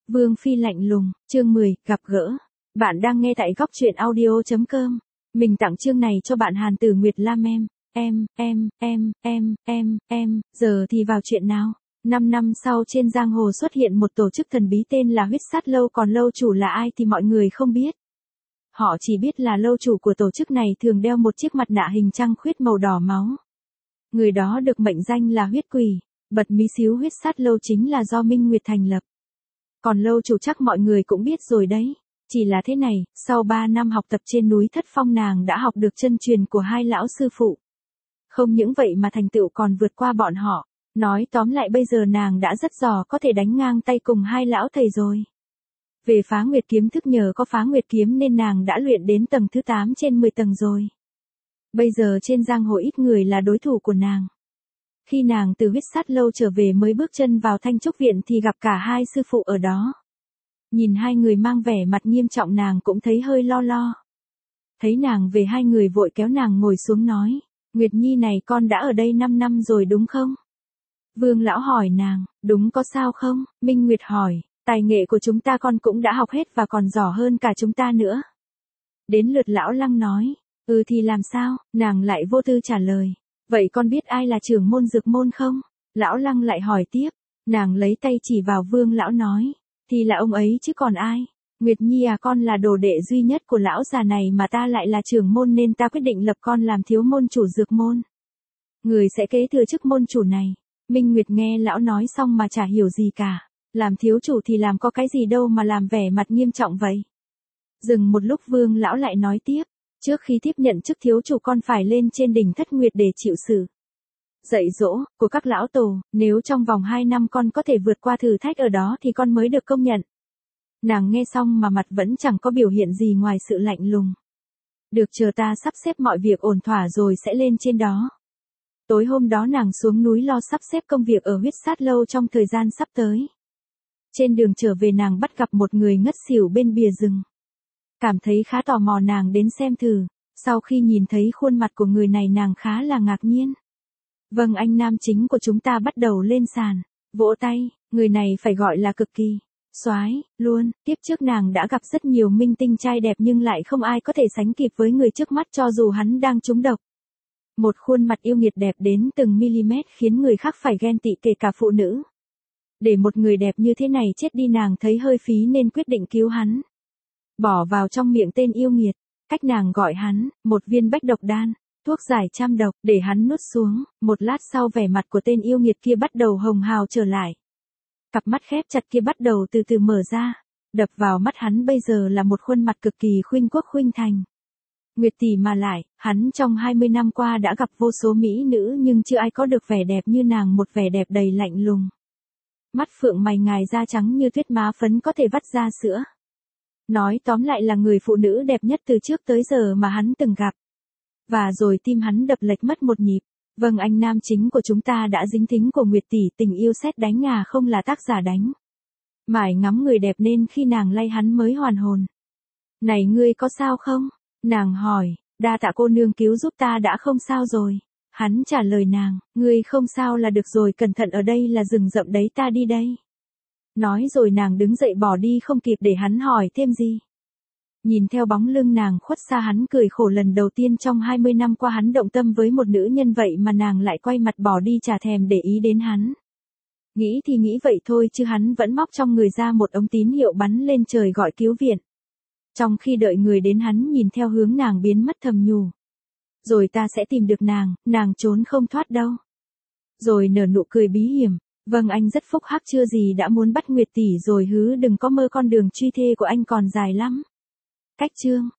Vương Phi lạnh lùng, chương 10, gặp gỡ. Bạn đang nghe tại góc truyện audio.com. Mình tặng chương này cho bạn Hàn Tử Nguyệt Lam giờ thì vào chuyện nào. 5 năm sau trên giang hồ xuất hiện một tổ chức thần bí tên là Huyết Sát Lâu, còn lâu chủ là ai thì mọi người không biết. Họ chỉ biết là lâu chủ của tổ chức này thường đeo một chiếc mặt nạ hình trăng khuyết màu đỏ máu. Người đó được mệnh danh là huyết quỷ. Bật mí xíu, Huyết Sát Lâu chính là do Minh Nguyệt thành lập. Còn lâu chủ chắc mọi người cũng biết rồi đấy. Chỉ là thế này, sau 3 năm học tập trên núi Thất Phong, nàng đã học được chân truyền của hai lão sư phụ. Không những vậy mà thành tựu còn vượt qua bọn họ. Nói tóm lại bây giờ nàng đã rất giỏi, có thể đánh ngang tay cùng hai lão thầy rồi. Về Phá Nguyệt kiếm thức, nhờ có Phá Nguyệt kiếm nên nàng đã luyện đến tầng thứ 8 trên 10 tầng rồi. Bây giờ trên giang hồ ít người là đối thủ của nàng. Khi nàng từ Huyết Sát Lâu trở về mới bước chân vào Thanh Trúc Viện thì gặp cả hai sư phụ ở đó. Nhìn hai người mang vẻ mặt nghiêm trọng, nàng cũng thấy hơi lo. Thấy nàng về, hai người vội kéo nàng ngồi xuống nói, Nguyệt Nhi này, con đã ở đây 5 năm rồi đúng không? Vương lão hỏi nàng, đúng, có sao không? Minh Nguyệt hỏi, tài nghệ của chúng ta con cũng đã học hết và còn giỏi hơn cả chúng ta nữa. Đến lượt lão Lăng nói, thì làm sao? Nàng lại vô tư trả lời, vậy con biết ai là trưởng môn Dược môn không? Lão Lăng lại hỏi tiếp, nàng lấy tay chỉ vào Vương lão nói, thì là ông ấy chứ còn ai? Nguyệt Nhi à, con là đồ đệ duy nhất của lão già này mà ta lại là trưởng môn nên ta quyết định lập con làm thiếu môn chủ Dược môn. Người sẽ kế thừa chức môn chủ này. Minh Nguyệt nghe lão nói xong mà chả hiểu gì cả. Làm thiếu chủ thì làm có cái gì đâu mà làm vẻ mặt nghiêm trọng vậy. Dừng một lúc Vương lão lại nói tiếp, trước khi tiếp nhận chức thiếu chủ con phải lên trên đỉnh Thất Nguyệt để chịu sự dạy dỗ của các lão tổ, nếu trong vòng 2 năm con có thể vượt qua thử thách ở đó thì con mới được công nhận. Nàng nghe xong mà mặt vẫn chẳng có biểu hiện gì ngoài sự lạnh lùng. Được, chờ ta sắp xếp mọi việc ổn thỏa rồi sẽ lên trên đó. Tối hôm đó nàng xuống núi lo sắp xếp công việc ở Huyết Sát Lâu trong thời gian sắp tới. Trên đường trở về nàng bắt gặp một người ngất xỉu bên bìa rừng. Cảm thấy khá tò mò, nàng đến xem thử. Sau khi nhìn thấy khuôn mặt của người này nàng khá là ngạc nhiên. Vâng, anh nam chính của chúng ta bắt đầu lên sàn, vỗ tay, người này phải gọi là cực kỳ soái luôn. Tiếp trước nàng đã gặp rất nhiều minh tinh trai đẹp nhưng lại không ai có thể sánh kịp với người trước mắt cho dù hắn đang trúng độc. Một khuôn mặt yêu nghiệt đẹp đến từng mm khiến người khác phải ghen tị, kể cả phụ nữ. Để một người đẹp như thế này chết đi nàng thấy hơi phí nên quyết định cứu hắn. Bỏ vào trong miệng tên yêu nghiệt, cách nàng gọi hắn, một viên bách độc đan, thuốc giải trăm độc, để hắn nuốt xuống. Một lát sau vẻ mặt của tên yêu nghiệt kia bắt đầu hồng hào trở lại. Cặp mắt khép chặt kia bắt đầu từ từ mở ra. Đập vào mắt hắn bây giờ là một khuôn mặt cực kỳ khuynh quốc khuynh thành. Nguyệt tỷ mà lại, hắn trong 20 năm qua đã gặp vô số mỹ nữ nhưng chưa ai có được vẻ đẹp như nàng, một vẻ đẹp đầy lạnh lùng. Mắt phượng mày ngài, da trắng như tuyết, má phấn có thể vắt ra sữa. Nói tóm lại là người phụ nữ đẹp nhất từ trước tới giờ mà hắn từng gặp. Và rồi tim hắn đập lệch mất một nhịp. Vâng, anh nam chính của chúng ta đã dính thính của Nguyệt tỷ, tình yêu sét đánh à, không là tác giả đánh. Mải ngắm người đẹp nên khi nàng lay hắn mới hoàn hồn. Này, ngươi có sao không? Nàng hỏi, đa tạ cô nương cứu giúp, ta đã không sao rồi. Hắn trả lời nàng, ngươi không sao là được rồi, cẩn thận ở đây là rừng rậm đấy, ta đi đây. Nói rồi nàng đứng dậy bỏ đi không kịp để hắn hỏi thêm gì. Nhìn theo bóng lưng nàng khuất xa, hắn cười khổ, lần đầu tiên trong 20 năm qua hắn động tâm với một nữ nhân vậy mà nàng lại quay mặt bỏ đi, chả thèm để ý đến hắn. Nghĩ thì nghĩ vậy thôi chứ hắn vẫn móc trong người ra một ống tín hiệu bắn lên trời gọi cứu viện. Trong khi đợi người đến hắn nhìn theo hướng nàng biến mất thầm nhủ. Rồi ta sẽ tìm được nàng trốn không thoát đâu. Rồi nở nụ cười bí hiểm. Vâng, anh rất phúc hắc, chưa gì đã muốn bắt Nguyệt tỷ rồi, hứ đừng có mơ, con đường truy thê của anh còn dài lắm. Cách chương